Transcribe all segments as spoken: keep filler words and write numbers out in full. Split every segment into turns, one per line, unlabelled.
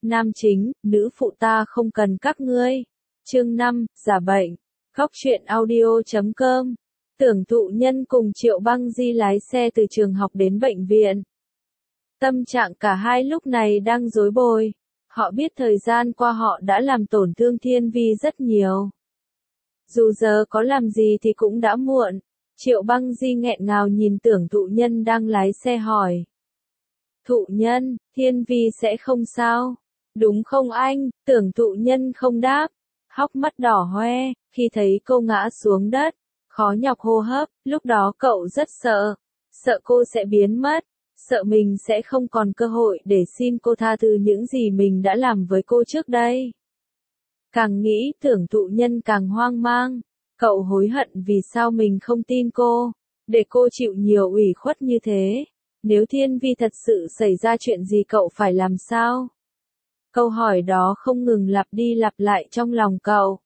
Nam chính, nữ phụ ta không cần các ngươi. Chương năm, giả bệnh. Khóc chuyện audio chấm com. Tưởng Thụ Nhân cùng Triệu Băng Di lái xe từ trường học đến bệnh viện. Tâm trạng cả hai lúc này đang rối bời. Họ biết thời gian qua họ đã làm tổn thương Thiên Vi rất nhiều. Dù giờ có làm gì thì cũng đã muộn. Triệu Băng Di nghẹn ngào nhìn Tưởng Thụ Nhân đang lái xe hỏi. Thụ Nhân, Thiên Vi sẽ không sao? Đúng không anh? Tưởng Thụ Nhân không đáp. Hốc mắt đỏ hoe, khi thấy cô ngã xuống đất. Khó nhọc hô hấp, lúc đó cậu rất sợ. Sợ cô sẽ biến mất. Sợ mình sẽ không còn cơ hội để xin cô tha thứ những gì mình đã làm với cô trước đây. Càng nghĩ Tưởng Thụ Nhân càng hoang mang. Cậu hối hận vì sao mình không tin cô. Để cô chịu nhiều ủy khuất như thế. Nếu Thiên Vi thật sự xảy ra chuyện gì cậu phải làm sao? Câu hỏi đó không ngừng lặp đi lặp lại trong lòng cậu.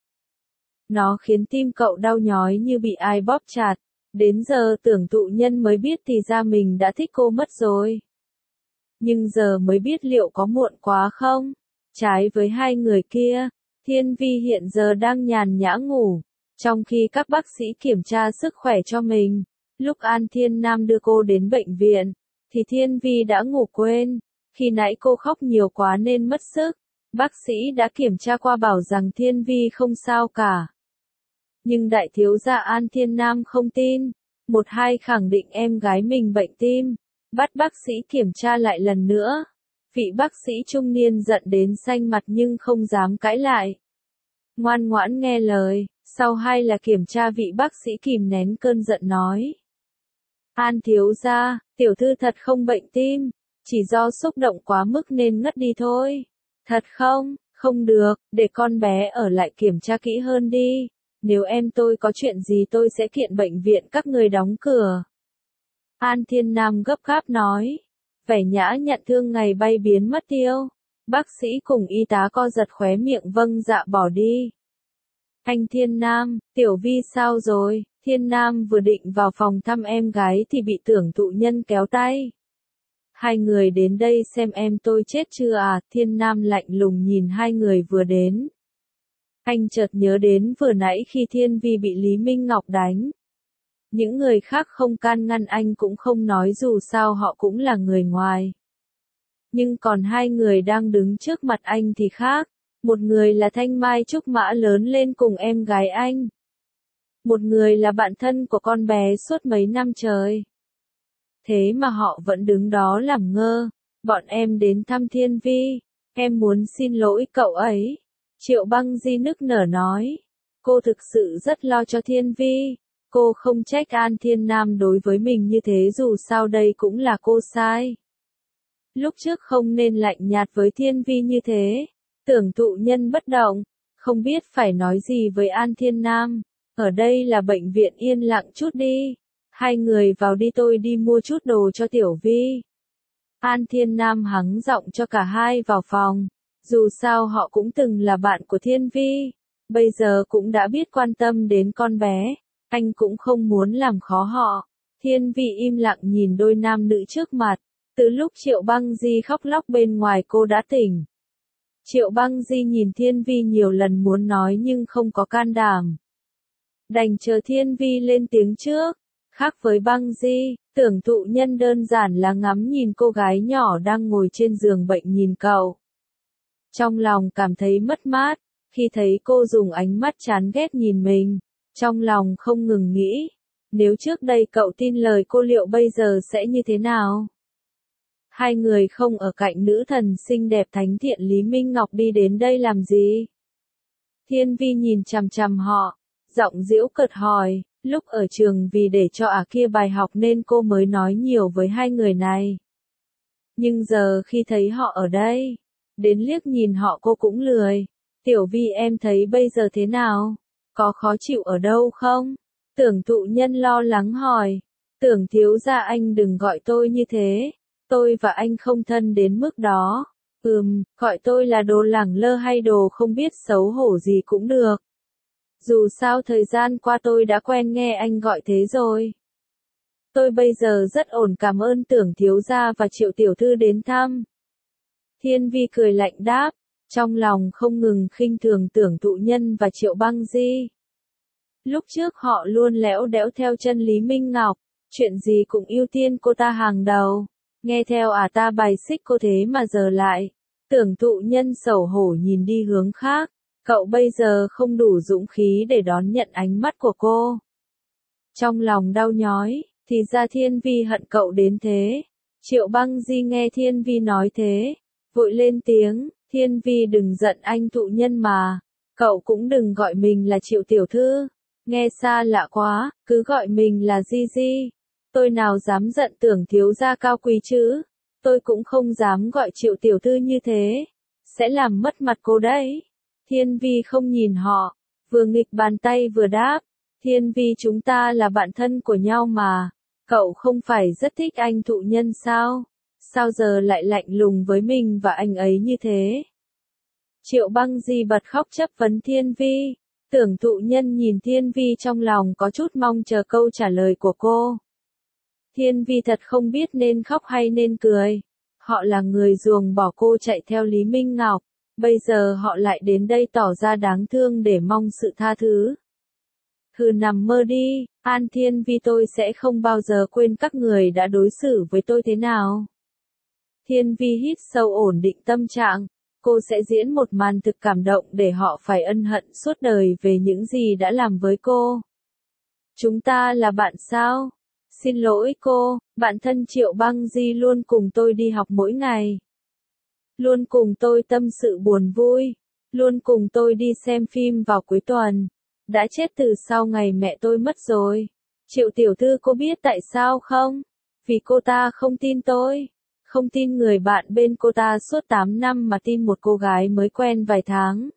Nó khiến tim cậu đau nhói như bị ai bóp chặt. Đến giờ Tưởng Thụ Nhân mới biết thì ra mình đã thích cô mất rồi. Nhưng giờ mới biết liệu có muộn quá không? Trái với hai người kia, Thiên Vi hiện giờ đang nhàn nhã ngủ. Trong khi các bác sĩ kiểm tra sức khỏe cho mình, lúc An Thiên Nam đưa cô đến bệnh viện, thì Thiên Vi đã ngủ quên. Khi nãy cô khóc nhiều quá nên mất sức. Bác sĩ đã kiểm tra qua bảo rằng Thiên Vi không sao cả. Nhưng đại thiếu gia An Thiên Nam không tin. Một hai khẳng định em gái mình bệnh tim. Bắt bác sĩ kiểm tra lại lần nữa. Vị bác sĩ trung niên giận đến xanh mặt nhưng không dám cãi lại. Ngoan ngoãn nghe lời. Sau hai là kiểm tra vị bác sĩ kìm nén cơn giận nói. An thiếu gia, tiểu thư thật không bệnh tim. Chỉ do xúc động quá mức nên ngất đi thôi. Thật không? Không được, để con bé ở lại kiểm tra kỹ hơn đi. Nếu em tôi có chuyện gì tôi sẽ kiện bệnh viện các người đóng cửa. An Thiên Nam gấp gáp nói. Vẻ nhã nhặn thương ngày bay biến mất tiêu. Bác sĩ cùng y tá co giật khóe miệng vâng dạ bỏ đi. Anh Thiên Nam, Tiểu Vi sao rồi? Thiên Nam vừa định vào phòng thăm em gái thì bị Tưởng Thụ Nhân kéo tay. Hai người đến đây xem em tôi chết chưa à? Thiên Nam lạnh lùng nhìn hai người vừa đến. Anh chợt nhớ đến vừa nãy khi Thiên Vi bị Lý Minh Ngọc đánh. Những người khác không can ngăn anh cũng không nói dù sao họ cũng là người ngoài. Nhưng còn hai người đang đứng trước mặt anh thì khác. Một người là Thanh Mai Trúc Mã lớn lên cùng em gái anh. Một người là bạn thân của con bé suốt mấy năm trời. Thế mà họ vẫn đứng đó làm ngơ. Bọn em đến thăm Thiên Vi. Em muốn xin lỗi cậu ấy. Triệu Băng Di nức nở nói. Cô thực sự rất lo cho Thiên Vi. Cô không trách An Thiên Nam đối với mình như thế dù sao đây cũng là cô sai. Lúc trước không nên lạnh nhạt với Thiên Vi như thế. Tưởng Thụ Nhân bất động. Không biết phải nói gì với An Thiên Nam. Ở đây là bệnh viện yên lặng chút đi. Hai người vào đi tôi đi mua chút đồ cho Tiểu Vi. An Thiên Nam hắng giọng cho cả hai vào phòng. Dù sao họ cũng từng là bạn của Thiên Vi. Bây giờ cũng đã biết quan tâm đến con bé. Anh cũng không muốn làm khó họ. Thiên Vi im lặng nhìn đôi nam nữ trước mặt. Từ lúc Triệu Băng Di khóc lóc bên ngoài cô đã tỉnh. Triệu Băng Di nhìn Thiên Vi nhiều lần muốn nói nhưng không có can đảm. Đành chờ Thiên Vi lên tiếng trước. Khác với Băng Di, Tưởng Thụ Nhân đơn giản là ngắm nhìn cô gái nhỏ đang ngồi trên giường bệnh nhìn cậu. Trong lòng cảm thấy mất mát, khi thấy cô dùng ánh mắt chán ghét nhìn mình. Trong lòng không ngừng nghĩ, nếu trước đây cậu tin lời cô liệu bây giờ sẽ như thế nào? Hai người không ở cạnh nữ thần xinh đẹp thánh thiện Lý Minh Ngọc đi đến đây làm gì? Thiên Vi nhìn chằm chằm họ, giọng giễu cợt hỏi, lúc ở trường vì để cho ả kia bài học nên cô mới nói nhiều với hai người này. Nhưng giờ khi thấy họ ở đây, đến liếc nhìn họ cô cũng lười. Tiểu Vi em thấy bây giờ thế nào? Có khó chịu ở đâu không? Tưởng Thụ Nhân lo lắng hỏi. Tưởng thiếu gia anh đừng gọi tôi như thế. Tôi và anh không thân đến mức đó. Ừm, gọi tôi là đồ lẳng lơ hay đồ không biết xấu hổ gì cũng được. Dù sao thời gian qua tôi đã quen nghe anh gọi thế rồi. Tôi bây giờ rất ổn cảm ơn Tưởng thiếu gia và Triệu tiểu thư đến thăm. Thiên Vi cười lạnh đáp, trong lòng không ngừng khinh thường Tưởng Thụ Nhân và Triệu Băng Di. Lúc trước họ luôn lẽo đẽo theo chân Lý Minh Ngọc, chuyện gì cũng ưu tiên cô ta hàng đầu. Nghe theo à ta bài xích cô thế mà giờ lại. Tưởng Thụ Nhân xấu hổ nhìn đi hướng khác, cậu bây giờ không đủ dũng khí để đón nhận ánh mắt của cô. Trong lòng đau nhói, thì ra Thiên Vi hận cậu đến thế. Triệu Băng Di nghe Thiên Vi nói thế, vội lên tiếng, Thiên Vi đừng giận anh Thụ Nhân mà, cậu cũng đừng gọi mình là Triệu tiểu thư, nghe xa lạ quá, cứ gọi mình là Di Di. Tôi nào dám giận Tưởng thiếu gia cao quý chứ, tôi cũng không dám gọi Triệu tiểu thư như thế, sẽ làm mất mặt cô đấy. Thiên Vi không nhìn họ, vừa nghịch bàn tay vừa đáp, Thiên Vi chúng ta là bạn thân của nhau mà, cậu không phải rất thích anh Thụ Nhân sao? Sao giờ lại lạnh lùng với mình và anh ấy như thế? Triệu Băng Di bật khóc chất vấn Thiên Vi. Tưởng Thụ Nhân nhìn Thiên Vi trong lòng có chút mong chờ câu trả lời của cô. Thiên Vi thật không biết nên khóc hay nên cười. Họ là người ruồng bỏ cô chạy theo Lý Minh Ngọc, bây giờ họ lại đến đây tỏ ra đáng thương để mong sự tha thứ. Hừ, nằm mơ đi, An Thiên Vi, tôi sẽ không bao giờ quên các người đã đối xử với tôi thế nào. Thiên Vi hít sâu ổn định tâm trạng, cô sẽ diễn một màn thực cảm động để họ phải ân hận suốt đời về những gì đã làm với cô. Chúng ta là bạn sao? Xin lỗi cô, bạn thân Triệu Băng Di luôn cùng tôi đi học mỗi ngày. Luôn cùng tôi tâm sự buồn vui, luôn cùng tôi đi xem phim vào cuối tuần. Đã chết từ sau ngày mẹ tôi mất rồi. Triệu tiểu thư cô biết tại sao không? Vì cô ta không tin tôi. Không tin người bạn bên cô ta suốt tám năm mà tin một cô gái mới quen vài tháng.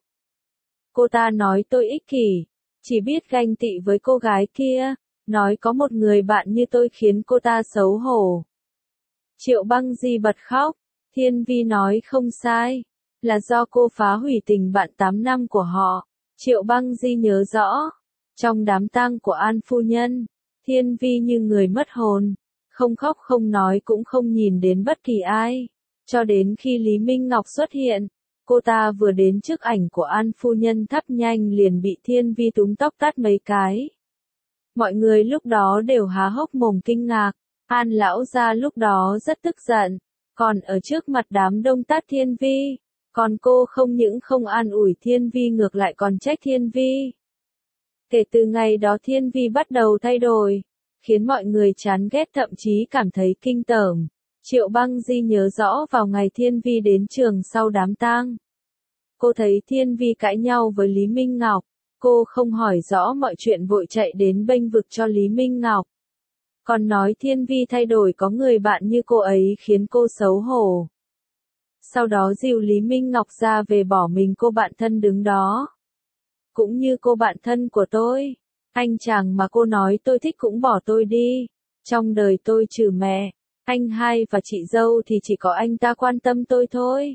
Cô ta nói tôi ích kỷ, chỉ biết ganh tị với cô gái kia, nói có một người bạn như tôi khiến cô ta xấu hổ. Triệu Băng Di bật khóc, Thiên Vi nói không sai, là do cô phá hủy tình bạn tám năm của họ. Triệu Băng Di nhớ rõ, trong đám tang của An phu nhân, Thiên Vi như người mất hồn, không khóc không nói cũng không nhìn đến bất kỳ ai, cho đến khi Lý Minh Ngọc xuất hiện, cô ta vừa đến trước ảnh của An phu nhân thắp nhanh liền bị Thiên Vi túm tóc tát mấy cái. Mọi người lúc đó đều há hốc mồm kinh ngạc, An lão gia lúc đó rất tức giận, còn ở trước mặt đám đông tát Thiên Vi. Còn cô không những không an ủi Thiên Vi ngược lại còn trách Thiên Vi. Kể từ ngày đó Thiên Vi bắt đầu thay đổi, khiến mọi người chán ghét thậm chí cảm thấy kinh tởm. Triệu Băng Di nhớ rõ vào ngày Thiên Vi đến trường sau đám tang. Cô thấy Thiên Vi cãi nhau với Lý Minh Ngọc, cô không hỏi rõ mọi chuyện vội chạy đến bênh vực cho Lý Minh Ngọc. Còn nói Thiên Vi thay đổi có người bạn như cô ấy khiến cô xấu hổ. Sau đó dìu Lý Minh Ngọc ra về bỏ mình cô bạn thân đứng đó. Cũng như cô bạn thân của tôi, anh chàng mà cô nói tôi thích cũng bỏ tôi đi. Trong đời tôi trừ mẹ, anh hai và chị dâu thì chỉ có anh ta quan tâm tôi thôi.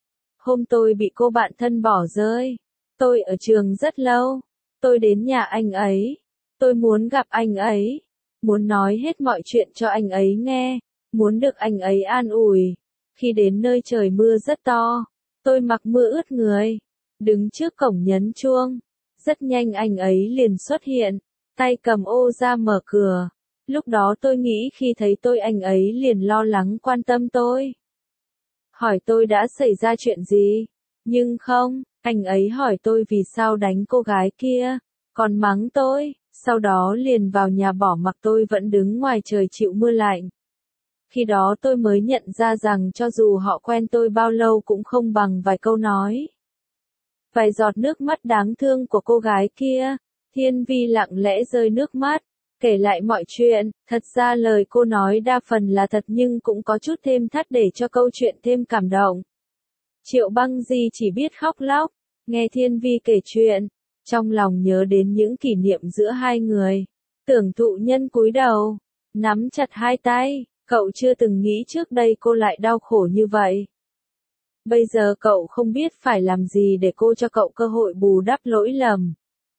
Hôm tôi bị cô bạn thân bỏ rơi, tôi ở trường rất lâu, tôi đến nhà anh ấy, tôi muốn gặp anh ấy, muốn nói hết mọi chuyện cho anh ấy nghe, muốn được anh ấy an ủi. Khi đến nơi trời mưa rất to, tôi mặc mưa ướt người, đứng trước cổng nhấn chuông. Rất nhanh anh ấy liền xuất hiện, tay cầm ô ra mở cửa. Lúc đó tôi nghĩ khi thấy tôi anh ấy liền lo lắng quan tâm tôi. Hỏi tôi đã xảy ra chuyện gì, nhưng không, anh ấy hỏi tôi vì sao đánh cô gái kia, còn mắng tôi, sau đó liền vào nhà bỏ mặc tôi vẫn đứng ngoài trời chịu mưa lạnh. Khi đó tôi mới nhận ra rằng cho dù họ quen tôi bao lâu cũng không bằng vài câu nói. Vài giọt nước mắt đáng thương của cô gái kia, Thiên Vi lặng lẽ rơi nước mắt, kể lại mọi chuyện, thật ra lời cô nói đa phần là thật nhưng cũng có chút thêm thắt để cho câu chuyện thêm cảm động. Triệu Băng Di chỉ biết khóc lóc, nghe Thiên Vi kể chuyện, trong lòng nhớ đến những kỷ niệm giữa hai người. Tưởng Thụ Nhân cúi đầu, nắm chặt hai tay. Cậu chưa từng nghĩ trước đây cô lại đau khổ như vậy. Bây giờ cậu không biết phải làm gì để cô cho cậu cơ hội bù đắp lỗi lầm.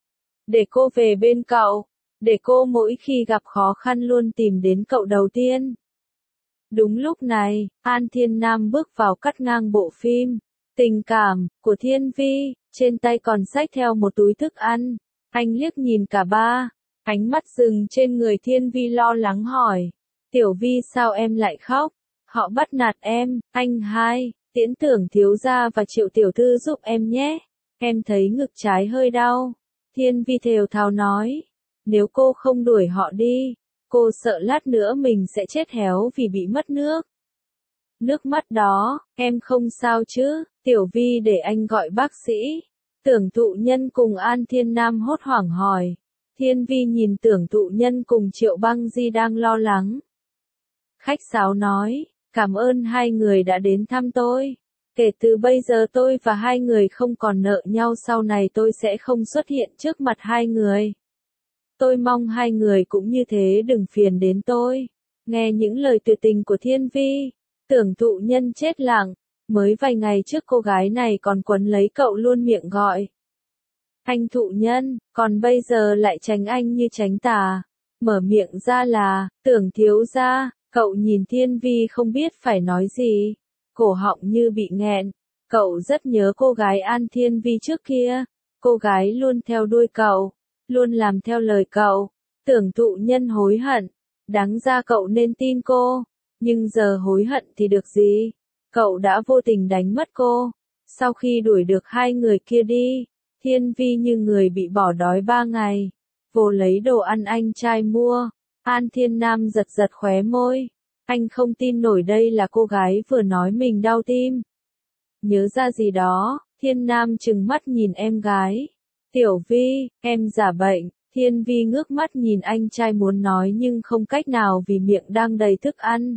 Để cô về bên cậu, để cô mỗi khi gặp khó khăn luôn tìm đến cậu đầu tiên. Đúng lúc này, An Thiên Nam bước vào cắt ngang bộ phim. Tình cảm của Thiên Vi, trên tay còn xách theo một túi thức ăn. Anh liếc nhìn cả ba, ánh mắt dừng trên người Thiên Vi lo lắng hỏi. Tiểu Vi sao em lại khóc? Họ bắt nạt em, anh hai, Tiễn Tưởng thiếu gia và Triệu tiểu thư giúp em nhé. Em thấy ngực trái hơi đau. Thiên Vi thều thào nói. Nếu cô không đuổi họ đi, cô sợ lát nữa mình sẽ chết héo vì bị mất nước. Nước mắt đó, em không sao chứ? Tiểu Vi để anh gọi bác sĩ. Tưởng Thụ Nhân cùng An Thiên Nam hốt hoảng hỏi. Thiên Vi nhìn Tưởng Thụ Nhân cùng Triệu Băng Di đang lo lắng. Khách sáo nói, cảm ơn hai người đã đến thăm tôi. Kể từ bây giờ tôi và hai người không còn nợ nhau, sau này tôi sẽ không xuất hiện trước mặt hai người. Tôi mong hai người cũng như thế, đừng phiền đến tôi. Nghe những lời tuyệt tình của Thiên Vi, Tưởng Thụ Nhân chết lặng. Mới vài ngày trước cô gái này còn quấn lấy cậu luôn miệng gọi. Anh Thụ Nhân, còn bây giờ lại tránh anh như tránh tà. Mở miệng ra là, Tưởng thiếu gia. Cậu nhìn Thiên Vi không biết phải nói gì. Cổ họng như bị nghẹn. Cậu rất nhớ cô gái An Thiên Vi trước kia. Cô gái luôn theo đuôi cậu. Luôn làm theo lời cậu. Tưởng Thụ Nhân hối hận. Đáng ra cậu nên tin cô. Nhưng giờ hối hận thì được gì? Cậu đã vô tình đánh mất cô. Sau khi đuổi được hai người kia đi, Thiên Vi như người bị bỏ đói ba ngày. Vô lấy đồ ăn anh trai mua. An Thiên Nam giật giật khóe môi. Anh không tin nổi đây là cô gái vừa nói mình đau tim. Nhớ ra gì đó, Thiên Nam trừng mắt nhìn em gái. Tiểu Vi, em giả bệnh. Thiên Vi ngước mắt nhìn anh trai muốn nói nhưng không cách nào vì miệng đang đầy thức ăn.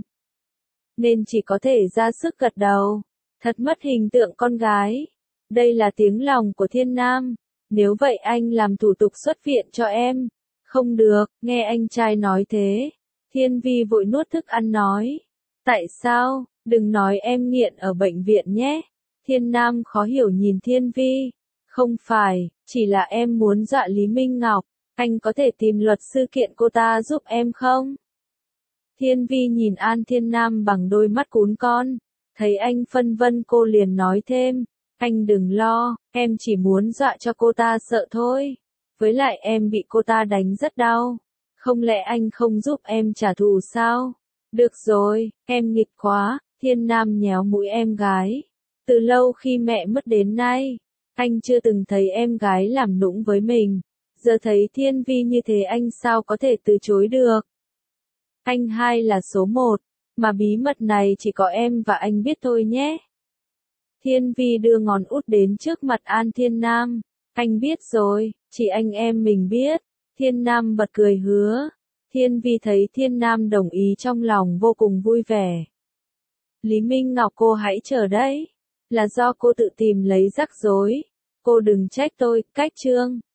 Nên chỉ có thể ra sức gật đầu. Thật mất hình tượng con gái. Đây là tiếng lòng của Thiên Nam. Nếu vậy anh làm thủ tục xuất viện cho em. Không được, nghe anh trai nói thế. Thiên Vi vội nuốt thức ăn nói. Tại sao, đừng nói em nghiện ở bệnh viện nhé. Thiên Nam khó hiểu nhìn Thiên Vi. Không phải, chỉ là em muốn dọa Lý Minh Ngọc. Anh có thể tìm luật sư kiện cô ta giúp em không? Thiên Vi nhìn An Thiên Nam bằng đôi mắt cún con. Thấy anh phân vân cô liền nói thêm. Anh đừng lo, em chỉ muốn dọa cho cô ta sợ thôi. Với lại em bị cô ta đánh rất đau. Không lẽ anh không giúp em trả thù sao? Được rồi, em nghịch quá. Thiên Nam nhéo mũi em gái. Từ lâu khi mẹ mất đến nay, anh chưa từng thấy em gái làm nũng với mình. Giờ thấy Thiên Vi như thế anh sao có thể từ chối được. Anh hai là số một, mà bí mật này chỉ có em và anh biết thôi nhé. Thiên Vi đưa ngón út đến trước mặt An Thiên Nam. Anh biết rồi, chỉ anh em mình biết. Thiên Nam bật cười hứa. Thiên Vi thấy Thiên Nam đồng ý trong lòng vô cùng vui vẻ. Lý Minh Ngọc cô hãy chờ đấy. Là do cô tự tìm lấy rắc rối. Cô đừng trách tôi, cách chương.